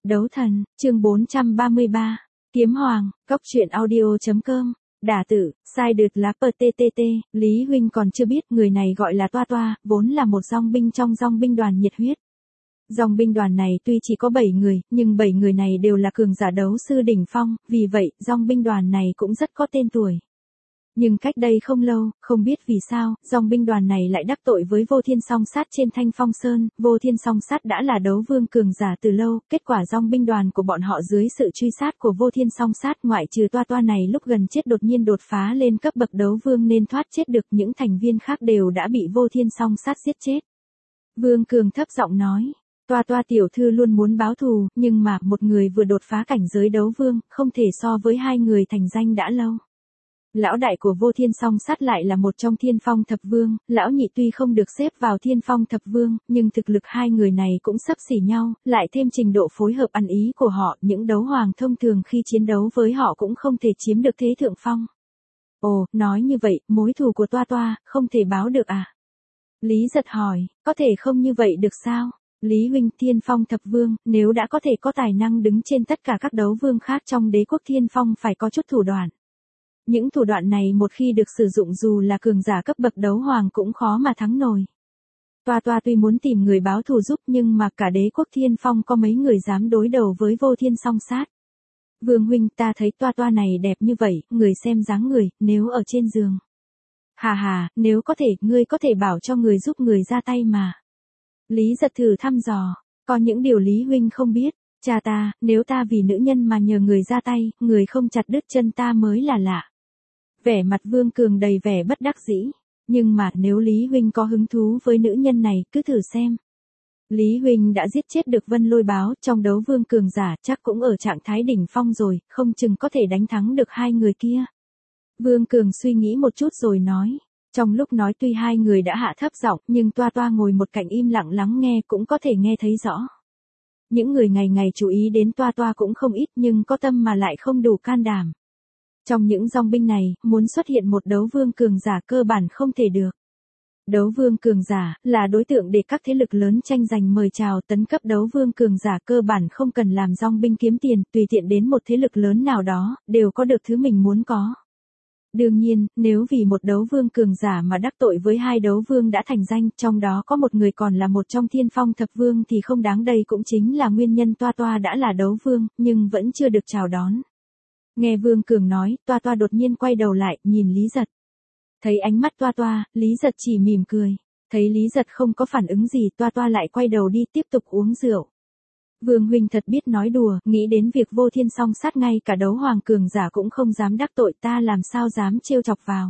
Đấu thần, chương 433. Kiếm Hoàng, Cốc truyện audio.com. Đả tử, sai đượt lá PTTT, Lý Huynh còn chưa biết người này gọi là Toa Toa, vốn là một dòng binh trong dòng binh đoàn nhiệt huyết. Dòng binh đoàn này tuy chỉ có 7 người, nhưng 7 người này đều là cường giả đấu sư đỉnh phong, vì vậy, dòng binh đoàn này cũng rất có tên tuổi. Nhưng cách đây không lâu, không biết vì sao, dòng binh đoàn này lại đắc tội với Vô Thiên Song Sát trên Thanh Phong Sơn. Vô Thiên Song Sát đã là đấu vương cường giả từ lâu, kết quả dòng binh đoàn của bọn họ dưới sự truy sát của Vô Thiên Song Sát ngoại trừ Toa Toa này lúc gần chết đột nhiên đột phá lên cấp bậc đấu vương nên thoát chết được, những thành viên khác đều đã bị Vô Thiên Song Sát giết chết. Vương Cường thấp giọng nói. Toa Toa tiểu thư luôn muốn báo thù, nhưng mà một người vừa đột phá cảnh giới đấu vương, không thể so với hai người thành danh đã lâu. Lão đại của Vô Thiên Song Sát lại là một trong Thiên Phong Thập Vương, lão nhị tuy không được xếp vào Thiên Phong Thập Vương, nhưng thực lực hai người này cũng xấp xỉ nhau, lại thêm trình độ phối hợp ăn ý của họ, những đấu hoàng thông thường khi chiến đấu với họ cũng không thể chiếm được thế thượng phong. Ồ, nói như vậy, mối thù của Toa Toa, không thể báo được à? Lý Giật hỏi, có thể không như vậy được sao? Lý Huynh, Thiên Phong Thập Vương, nếu đã có thể có tài năng đứng trên tất cả các đấu vương khác trong đế quốc Thiên Phong phải có chút thủ đoạn. Những thủ đoạn này một khi được sử dụng dù là cường giả cấp bậc đấu hoàng cũng khó mà thắng nổi. Toa Toa tuy muốn tìm người báo thù giúp nhưng mà cả đế quốc Thiên Phong có mấy người dám đối đầu với Vô Thiên Song Sát. Vương Huynh, ta thấy Toa Toa này đẹp như vậy, người xem dáng người, nếu ở trên giường. Hà hà, nếu có thể, ngươi có thể bảo cho người giúp người ra tay mà. Lý Giật thử thăm dò, có những điều Lý Huynh không biết. Cha ta, nếu ta vì nữ nhân mà nhờ người ra tay, người không chặt đứt chân ta mới là lạ. Vẻ mặt Vương Cường đầy vẻ bất đắc dĩ. Nhưng mà nếu Lý Huynh có hứng thú với nữ nhân này, cứ thử xem. Lý Huynh đã giết chết được Vân Lôi Báo, trong đấu Vương Cường giả chắc cũng ở trạng thái đỉnh phong rồi, không chừng có thể đánh thắng được hai người kia. Vương Cường suy nghĩ một chút rồi nói. Trong lúc nói tuy hai người đã hạ thấp giọng, nhưng Toa Toa ngồi một cạnh im lặng lắng nghe cũng có thể nghe thấy rõ. Những người ngày ngày chú ý đến Toa Toa cũng không ít nhưng có tâm mà lại không đủ can đảm. Trong những dòng binh này, muốn xuất hiện một đấu vương cường giả cơ bản không thể được. Đấu vương cường giả là đối tượng để các thế lực lớn tranh giành mời chào, tấn cấp đấu vương cường giả cơ bản không cần làm dòng binh kiếm tiền, tùy tiện đến một thế lực lớn nào đó, đều có được thứ mình muốn có. Đương nhiên, nếu vì một đấu vương cường giả mà đắc tội với hai đấu vương đã thành danh, trong đó có một người còn là một trong Thiên Phong Thập Vương thì không đáng, đây cũng chính là nguyên nhân Toa Toa đã là đấu vương, nhưng vẫn chưa được chào đón. Nghe Vương Cường nói, Toa Toa đột nhiên quay đầu lại, nhìn Lý Giật. Thấy ánh mắt Toa Toa, Lý Giật chỉ mỉm cười. Thấy Lý Giật không có phản ứng gì, Toa Toa lại quay đầu đi tiếp tục uống rượu. Vương Huynh thật biết nói đùa, nghĩ đến việc Vô Thiên Song Sát ngay cả đấu hoàng cường giả cũng không dám đắc tội, ta làm sao dám trêu chọc vào.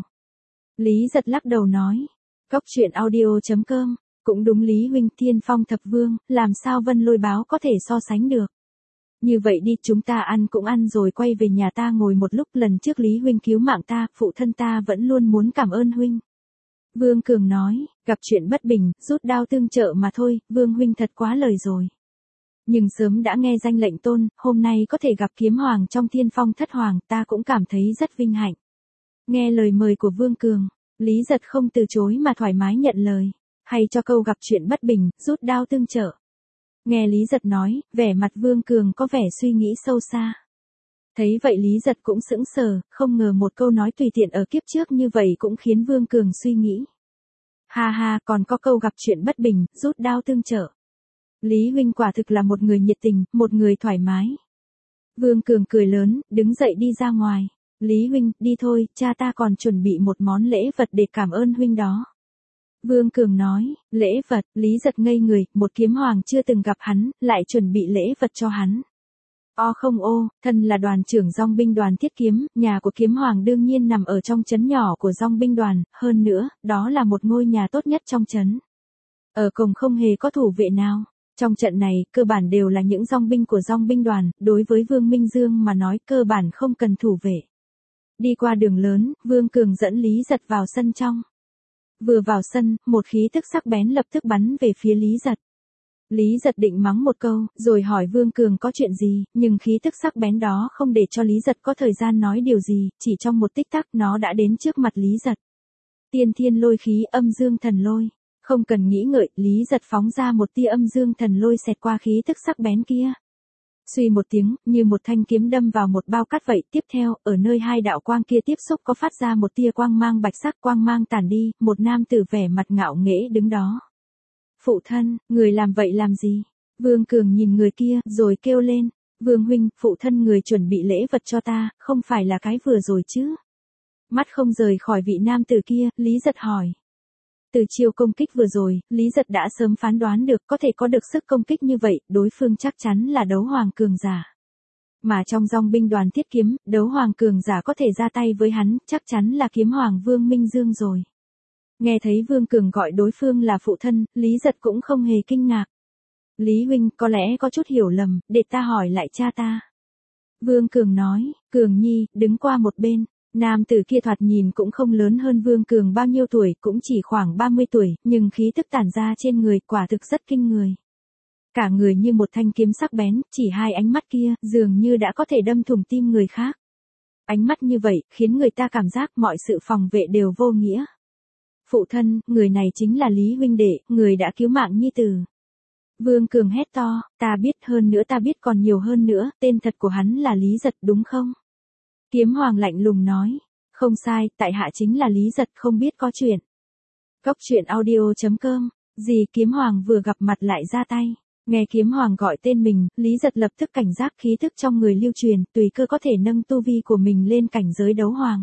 Lý Giật lắc đầu nói. Cốc truyện audio.com. Cũng đúng Lý Huynh, Thiên Phong Thập Vương, làm sao Vân Lôi Báo có thể so sánh được. Như vậy đi, chúng ta ăn cũng ăn rồi quay về nhà ta ngồi một lúc, lần trước Lý Huynh cứu mạng ta, phụ thân ta vẫn luôn muốn cảm ơn Huynh. Vương Cường nói, gặp chuyện bất bình, rút đao tương trợ mà thôi, Vương Huynh thật quá lời rồi. Nhưng sớm đã nghe danh lệnh tôn, hôm nay có thể gặp Kiếm Hoàng trong Thiên Phong Thất Hoàng, ta cũng cảm thấy rất vinh hạnh. Nghe lời mời của Vương Cường, Lý Giật không từ chối mà thoải mái nhận lời, hay cho câu gặp chuyện bất bình, rút đao tương trợ. Nghe Lý Giật nói, vẻ mặt Vương Cường có vẻ suy nghĩ sâu xa. Thấy vậy Lý Giật cũng sững sờ, không ngờ một câu nói tùy tiện ở kiếp trước như vậy cũng khiến Vương Cường suy nghĩ. Ha ha, còn có câu gặp chuyện bất bình, rút đao tương trợ. Lý Huynh quả thực là một người nhiệt tình, một người thoải mái. Vương Cường cười lớn, đứng dậy đi ra ngoài. Lý Huynh, đi thôi, cha ta còn chuẩn bị một món lễ vật để cảm ơn Huynh đó. Vương Cường nói, lễ vật, Lý Giật ngây người, một kiếm hoàng chưa từng gặp hắn, lại chuẩn bị lễ vật cho hắn. Không ô, thân là đoàn trưởng dòng binh đoàn Thiết Kiếm, nhà của kiếm hoàng đương nhiên nằm ở trong trấn nhỏ của dòng binh đoàn, hơn nữa, đó là một ngôi nhà tốt nhất trong trấn. Ở cổng không hề có thủ vệ nào. Trong trận này, cơ bản đều là những dòng binh của dòng binh đoàn, đối với Vương Minh Dương mà nói cơ bản không cần thủ vệ. Đi qua đường lớn, Vương Cường dẫn Lý Giật vào sân trong. Vừa vào sân, một khí tức sắc bén lập tức bắn về phía Lý Giật. Lý Giật định mắng một câu, rồi hỏi Vương Cường có chuyện gì, nhưng khí tức sắc bén đó không để cho Lý Giật có thời gian nói điều gì, chỉ trong một tích tắc nó đã đến trước mặt Lý Giật. Tiên thiên lôi khí, âm dương thần lôi. Không cần nghĩ ngợi, Lý Giật phóng ra một tia âm dương thần lôi xẹt qua khí tức sắc bén kia. Suy một tiếng, như một thanh kiếm đâm vào một bao cát vậy, tiếp theo, ở nơi hai đạo quang kia tiếp xúc có phát ra một tia quang mang bạch sắc, quang mang tàn đi, một nam tử vẻ mặt ngạo nghễ đứng đó. Phụ thân, người làm vậy làm gì? Vương Cường nhìn người kia, rồi kêu lên, Vương huynh, phụ thân người chuẩn bị lễ vật cho ta, không phải là cái vừa rồi chứ? Mắt không rời khỏi vị nam tử kia, Lý Giật hỏi. Từ chiêu công kích vừa rồi, Lý Giật đã sớm phán đoán được có thể có được sức công kích như vậy, đối phương chắc chắn là đấu hoàng cường giả. Mà trong dòng binh đoàn thiết kiếm, đấu hoàng cường giả có thể ra tay với hắn, chắc chắn là kiếm hoàng Vương Minh Dương rồi. Nghe thấy Vương Cường gọi đối phương là phụ thân, Lý Giật cũng không hề kinh ngạc. Lý huynh, có lẽ có chút hiểu lầm, để ta hỏi lại cha ta. Vương Cường nói, Cường nhi, đứng qua một bên. Nam tử kia thoạt nhìn cũng không lớn hơn Vương Cường bao nhiêu tuổi, cũng chỉ khoảng 30 tuổi, nhưng khí tức tản ra trên người quả thực rất kinh người. Cả người như một thanh kiếm sắc bén, chỉ hai ánh mắt kia, dường như đã có thể đâm thủng tim người khác. Ánh mắt như vậy, khiến người ta cảm giác mọi sự phòng vệ đều vô nghĩa. Phụ thân, người này chính là Lý huynh đệ, người đã cứu mạng nhi tử. Vương Cường hét to, ta biết, hơn nữa ta biết còn nhiều hơn nữa, tên thật của hắn là Lý Giật đúng không? Kiếm Hoàng lạnh lùng nói, không sai, tại hạ chính là Lý Giật, không biết có chuyện. Cốc truyện audio.com, gì Kiếm Hoàng vừa gặp mặt lại ra tay. Nghe Kiếm Hoàng gọi tên mình, Lý Giật lập tức cảnh giác, khí thức trong người lưu truyền, tùy cơ có thể nâng tu vi của mình lên cảnh giới đấu hoàng.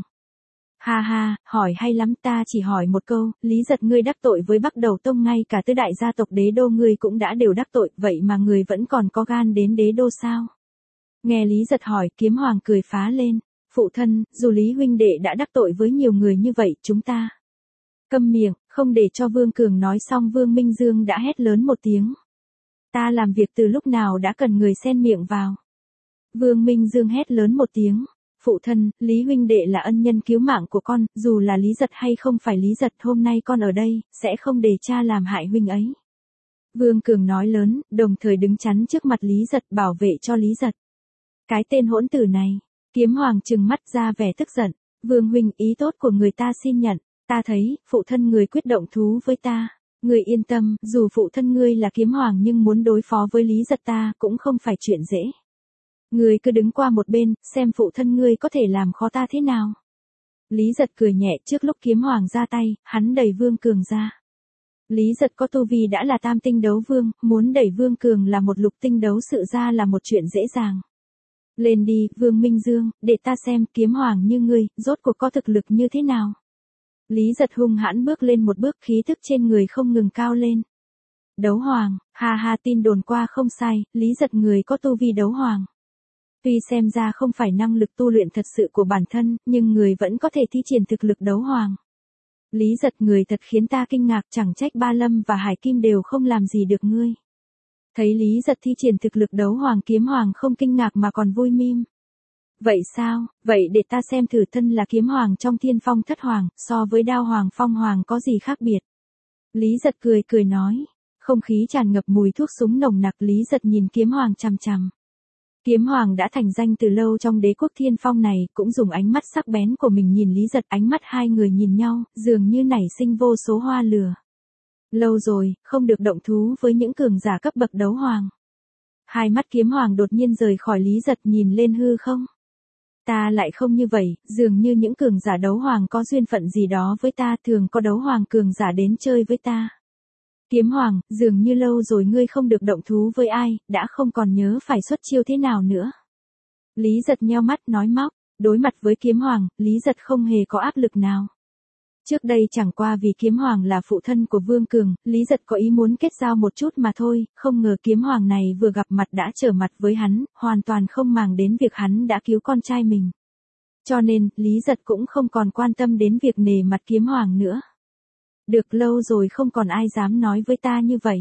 Ha ha, hỏi hay lắm, ta chỉ hỏi một câu, Lý Giật ngươi đắc tội với Bắc Đầu Tông, ngay cả tứ đại gia tộc đế đô ngươi cũng đã đều đắc tội, vậy mà ngươi vẫn còn có gan đến đế đô sao? Nghe Lý Giật hỏi, Kiếm Hoàng cười phá lên, phụ thân, dù Lý huynh đệ đã đắc tội với nhiều người như vậy, chúng ta. Câm miệng, không để cho Vương Cường nói xong, Vương Minh Dương đã hét lớn một tiếng. Ta làm việc từ lúc nào đã cần người xen miệng vào. Vương Minh Dương hét lớn một tiếng. Phụ thân, Lý huynh đệ là ân nhân cứu mạng của con, dù là Lý Giật hay không phải Lý Giật, hôm nay con ở đây, sẽ không để cha làm hại huynh ấy. Vương Cường nói lớn, đồng thời đứng chắn trước mặt Lý Giật, bảo vệ cho Lý Giật. Cái tên hỗn tử này, Kiếm Hoàng trừng mắt ra vẻ tức giận. Vương huynh, ý tốt của người ta xin nhận, ta thấy, phụ thân người quyết động thú với ta. Người yên tâm, dù phụ thân ngươi là Kiếm Hoàng nhưng muốn đối phó với Lý Giật ta cũng không phải chuyện dễ. Ngươi cứ đứng qua một bên, xem phụ thân ngươi có thể làm khó ta thế nào. Lý Giật cười nhẹ, trước lúc Kiếm Hoàng ra tay, hắn đẩy Vương Cường ra. Lý Giật có tu vi đã là tam tinh đấu vương, muốn đẩy Vương Cường là một lục tinh đấu sự ra là một chuyện dễ dàng. Lên đi, Vương Minh Dương, để ta xem Kiếm Hoàng như ngươi, rốt cuộc có thực lực như thế nào. Lý Giật hung hãn bước lên một bước, khí thức trên người không ngừng cao lên. Đấu hoàng, ha ha, tin đồn qua không sai, Lý Giật người có tu vi đấu hoàng. Tuy xem ra không phải năng lực tu luyện thật sự của bản thân, nhưng người vẫn có thể thi triển thực lực đấu hoàng. Lý Giật người thật khiến ta kinh ngạc, chẳng trách Ba Lâm và Hải Kim đều không làm gì được ngươi. Thấy Lý Giật thi triển thực lực đấu hoàng, Kiếm Hoàng không kinh ngạc mà còn vui mỉm. Vậy sao, vậy để ta xem thử, thân là Kiếm Hoàng trong Thiên Phong Thất Hoàng, so với Đao Hoàng Phong Hoàng có gì khác biệt. Lý Giật cười nói, không khí tràn ngập mùi thuốc súng nồng nặc, Lý Giật nhìn Kiếm Hoàng chằm chằm. Kiếm Hoàng đã thành danh từ lâu trong đế quốc Thiên Phong này, cũng dùng ánh mắt sắc bén của mình nhìn Lý Giật, ánh mắt hai người nhìn nhau, dường như nảy sinh vô số hoa lửa. Lâu rồi, không được động thú với những cường giả cấp bậc đấu hoàng. Hai mắt Kiếm Hoàng đột nhiên rời khỏi Lý Giật, nhìn lên hư không. Ta lại không như vậy, dường như những cường giả đấu hoàng có duyên phận gì đó với ta, thường có đấu hoàng cường giả đến chơi với ta. Kiếm Hoàng, dường như lâu rồi ngươi không được động thú với ai, đã không còn nhớ phải xuất chiêu thế nào nữa. Lý Giật nheo mắt nói móc, đối mặt với Kiếm Hoàng, Lý Giật không hề có áp lực nào. Trước đây chẳng qua vì Kiếm Hoàng là phụ thân của Vương Cường, Lý Giật có ý muốn kết giao một chút mà thôi, không ngờ Kiếm Hoàng này vừa gặp mặt đã trở mặt với hắn, hoàn toàn không màng đến việc hắn đã cứu con trai mình. Cho nên, Lý Giật cũng không còn quan tâm đến việc nể mặt Kiếm Hoàng nữa. Được, lâu rồi không còn ai dám nói với ta như vậy.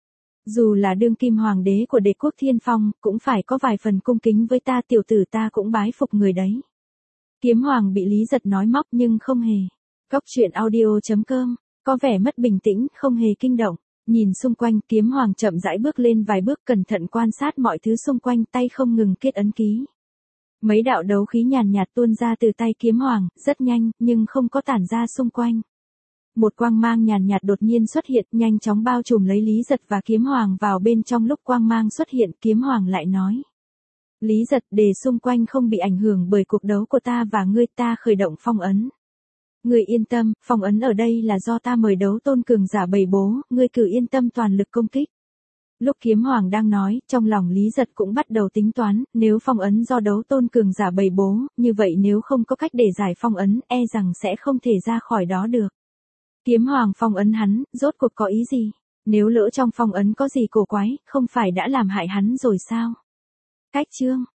Dù là đương kim hoàng đế của đế quốc Thiên Phong, cũng phải có vài phần cung kính với ta, tiểu tử ta cũng bái phục người đấy. Kiếm Hoàng bị Lý Giật nói móc nhưng không hề. Cốc truyện audio.com, có vẻ mất bình tĩnh, không hề kinh động. Nhìn xung quanh, Kiếm Hoàng chậm rãi bước lên vài bước, cẩn thận quan sát mọi thứ xung quanh, tay không ngừng kết ấn ký. Mấy đạo đấu khí nhàn nhạt tuôn ra từ tay Kiếm Hoàng, rất nhanh, nhưng không có tản ra xung quanh. Một quang mang nhàn nhạt đột nhiên xuất hiện, nhanh chóng bao trùm lấy Lý Giật và Kiếm Hoàng vào bên trong. Lúc quang mang xuất hiện, Kiếm Hoàng lại nói. Lý Giật để xung quanh không bị ảnh hưởng bởi cuộc đấu của ta và ngươi, ta khởi động phong ấn. Ngươi yên tâm, phong ấn ở đây là do ta mời đấu tôn cường giả bầy bố, ngươi cứ yên tâm toàn lực công kích. Lúc kiếm hoàng đang nói, trong lòng Lý Giật cũng bắt đầu tính toán, nếu phong ấn do đấu tôn cường giả bầy bố, như vậy nếu không có cách để giải phong ấn, e rằng sẽ không thể ra khỏi đó được. Kiếm hoàng phong ấn hắn, rốt cuộc có ý gì? Nếu lỡ trong phong ấn có gì cổ quái, không phải đã làm hại hắn rồi sao? Cách chương